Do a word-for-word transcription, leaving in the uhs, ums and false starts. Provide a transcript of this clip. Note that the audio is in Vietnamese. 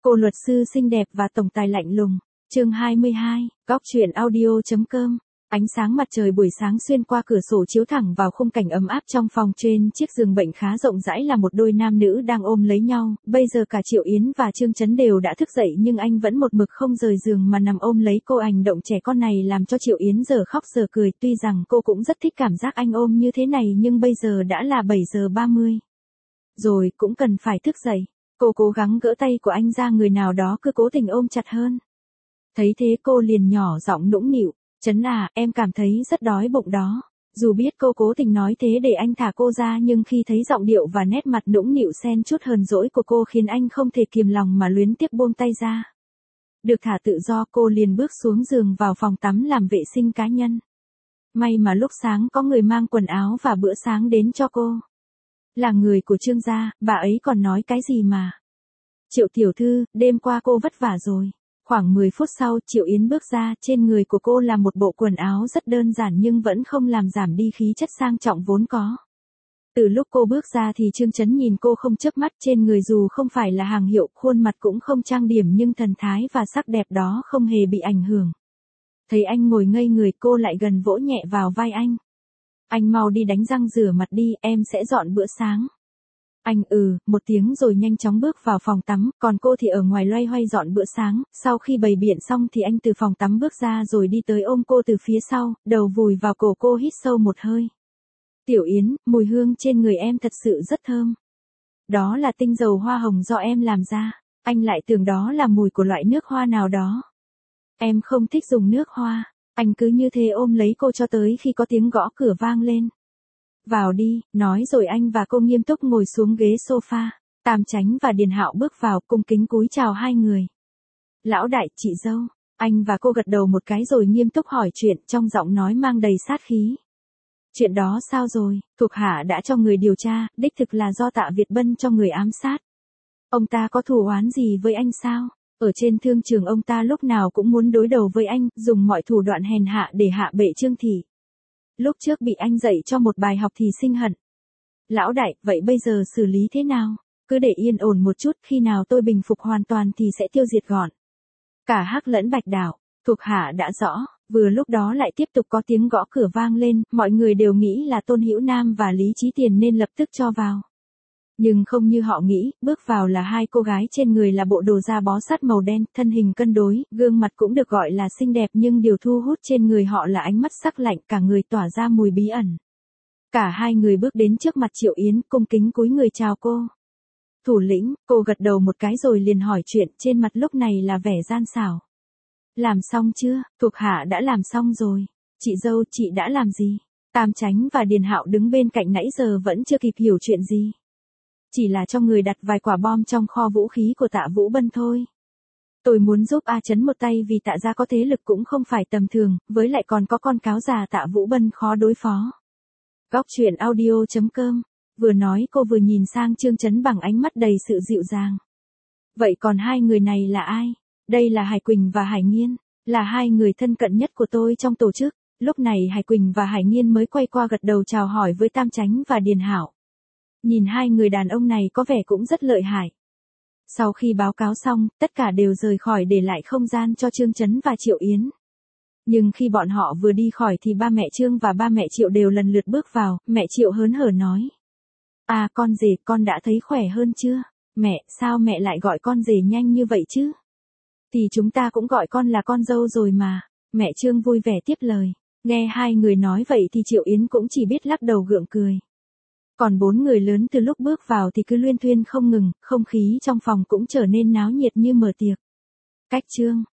Cô luật sư xinh đẹp và tổng tài lạnh lùng. Chương hai mươi hai, góc truyện audio.com. Ánh sáng mặt trời buổi sáng xuyên qua cửa sổ chiếu thẳng vào khung cảnh ấm áp trong phòng. Trên chiếc giường bệnh khá rộng rãi là một đôi nam nữ đang ôm lấy nhau. Bây giờ cả Triệu Yến và Trương Chấn đều đã thức dậy nhưng anh vẫn một mực không rời giường mà nằm ôm lấy cô. Hành động trẻ con này làm cho Triệu Yến giờ khóc giờ cười. Tuy rằng cô cũng rất thích cảm giác anh ôm như thế này nhưng bây giờ đã là bảy giờ ba mươi. Rồi cũng cần phải thức dậy. Cô cố gắng gỡ tay của anh ra, người nào đó cứ cố tình ôm chặt hơn. Thấy thế cô liền nhỏ giọng nũng nịu. Chấn à, em cảm thấy rất đói bụng đó. Dù biết cô cố tình nói thế để anh thả cô ra nhưng khi thấy giọng điệu và nét mặt nũng nịu xen chút hờn dỗi của cô khiến anh không thể kiềm lòng mà luyến tiếc buông tay ra. Được thả tự do, cô liền bước xuống giường vào phòng tắm làm vệ sinh cá nhân. May mà lúc sáng có người mang quần áo và bữa sáng đến cho cô. Là người của Trương gia, bà ấy còn nói cái gì mà. Triệu tiểu thư, đêm qua cô vất vả rồi. Khoảng mười phút sau, Triệu Yến bước ra, trên người của cô là một bộ quần áo rất đơn giản nhưng vẫn không làm giảm đi khí chất sang trọng vốn có. Từ lúc cô bước ra thì Trương Chấn nhìn cô không chớp mắt, trên người dù không phải là hàng hiệu, khuôn mặt cũng không trang điểm nhưng thần thái và sắc đẹp đó không hề bị ảnh hưởng. Thấy anh ngồi ngây người, cô lại gần vỗ nhẹ vào vai anh. Anh mau đi đánh răng rửa mặt đi, em sẽ dọn bữa sáng. Anh ừ, một tiếng rồi nhanh chóng bước vào phòng tắm, còn cô thì ở ngoài loay hoay dọn bữa sáng. Sau khi bày biện xong thì anh từ phòng tắm bước ra rồi đi tới ôm cô từ phía sau, đầu vùi vào cổ cô hít sâu một hơi. Tiểu Yến, mùi hương trên người em thật sự rất thơm. Đó là tinh dầu hoa hồng do em làm ra. Anh lại tưởng đó là mùi của loại nước hoa nào đó. Em không thích dùng nước hoa. Anh cứ như thế ôm lấy cô cho tới khi có tiếng gõ cửa vang lên. Vào đi, nói rồi anh và cô nghiêm túc ngồi xuống ghế sofa. Tam Chánh và Điền Hạo bước vào cung kính cúi chào hai người. Lão đại, chị dâu. Anh và cô gật đầu một cái rồi nghiêm túc hỏi chuyện, trong giọng nói mang đầy sát khí. Chuyện đó sao rồi? Thuộc hạ đã cho người điều tra, đích thực là do Tạ Việt Bân cho người ám sát. Ông ta có thù oán gì với anh sao? Ở trên thương trường ông ta lúc nào cũng muốn đối đầu với anh, dùng mọi thủ đoạn hèn hạ để hạ bệ Trương Thị. Lúc trước bị anh dạy cho một bài học thì sinh hận. Lão đại, vậy bây giờ xử lý thế nào? Cứ để yên ổn một chút, khi nào tôi bình phục hoàn toàn thì sẽ tiêu diệt gọn. Cả Hắc lẫn Bạch Đảo, thuộc hạ đã rõ. Vừa lúc đó lại tiếp tục có tiếng gõ cửa vang lên, mọi người đều nghĩ là Tôn Hữu Nam và Lý Chí Tiền nên lập tức cho vào. Nhưng không như họ nghĩ, bước vào là hai cô gái, trên người là bộ đồ da bó sát màu đen, thân hình cân đối, gương mặt cũng được gọi là xinh đẹp nhưng điều thu hút trên người họ là ánh mắt sắc lạnh, cả người tỏa ra mùi bí ẩn. Cả hai người bước đến trước mặt Triệu Yến, cung kính cúi người chào cô. Thủ lĩnh, cô gật đầu một cái rồi liền hỏi chuyện, trên mặt lúc này là vẻ gian xảo. Làm xong chưa? Thuộc hạ đã làm xong rồi. Chị dâu, chị đã làm gì? Tam Chánh và Điền Hạo đứng bên cạnh nãy giờ vẫn chưa kịp hiểu chuyện gì. Chỉ là cho người đặt vài quả bom trong kho vũ khí của Tạ Vũ Bân thôi. Tôi muốn giúp A Chấn một tay vì Tạ gia có thế lực cũng không phải tầm thường, với lại còn có con cáo già Tạ Vũ Bân khó đối phó. Góc truyện audio.com. Vừa nói cô vừa nhìn sang Trương Chấn bằng ánh mắt đầy sự dịu dàng. Vậy còn hai người này là ai? Đây là Hải Quỳnh và Hải Nghiên, là hai người thân cận nhất của tôi trong tổ chức. Lúc này Hải Quỳnh và Hải Nghiên mới quay qua gật đầu chào hỏi với Tam Chánh và Điền Hạo. Nhìn hai người đàn ông này có vẻ cũng rất lợi hại. Sau khi báo cáo xong, tất cả đều rời khỏi để lại không gian cho Trương Chấn và Triệu Yến. Nhưng khi bọn họ vừa đi khỏi thì ba mẹ Trương và ba mẹ Triệu đều lần lượt bước vào, mẹ Triệu hớn hở nói. À con rể, con đã thấy khỏe hơn chưa? Mẹ, sao mẹ lại gọi con rể nhanh như vậy chứ? Thì chúng ta cũng gọi con là con dâu rồi mà. Mẹ Trương vui vẻ tiếp lời. Nghe hai người nói vậy thì Triệu Yến cũng chỉ biết lắc đầu gượng cười. Còn bốn người lớn từ lúc bước vào thì cứ luyên thuyên không ngừng, không khí trong phòng cũng trở nên náo nhiệt như mở tiệc. Cách Trương,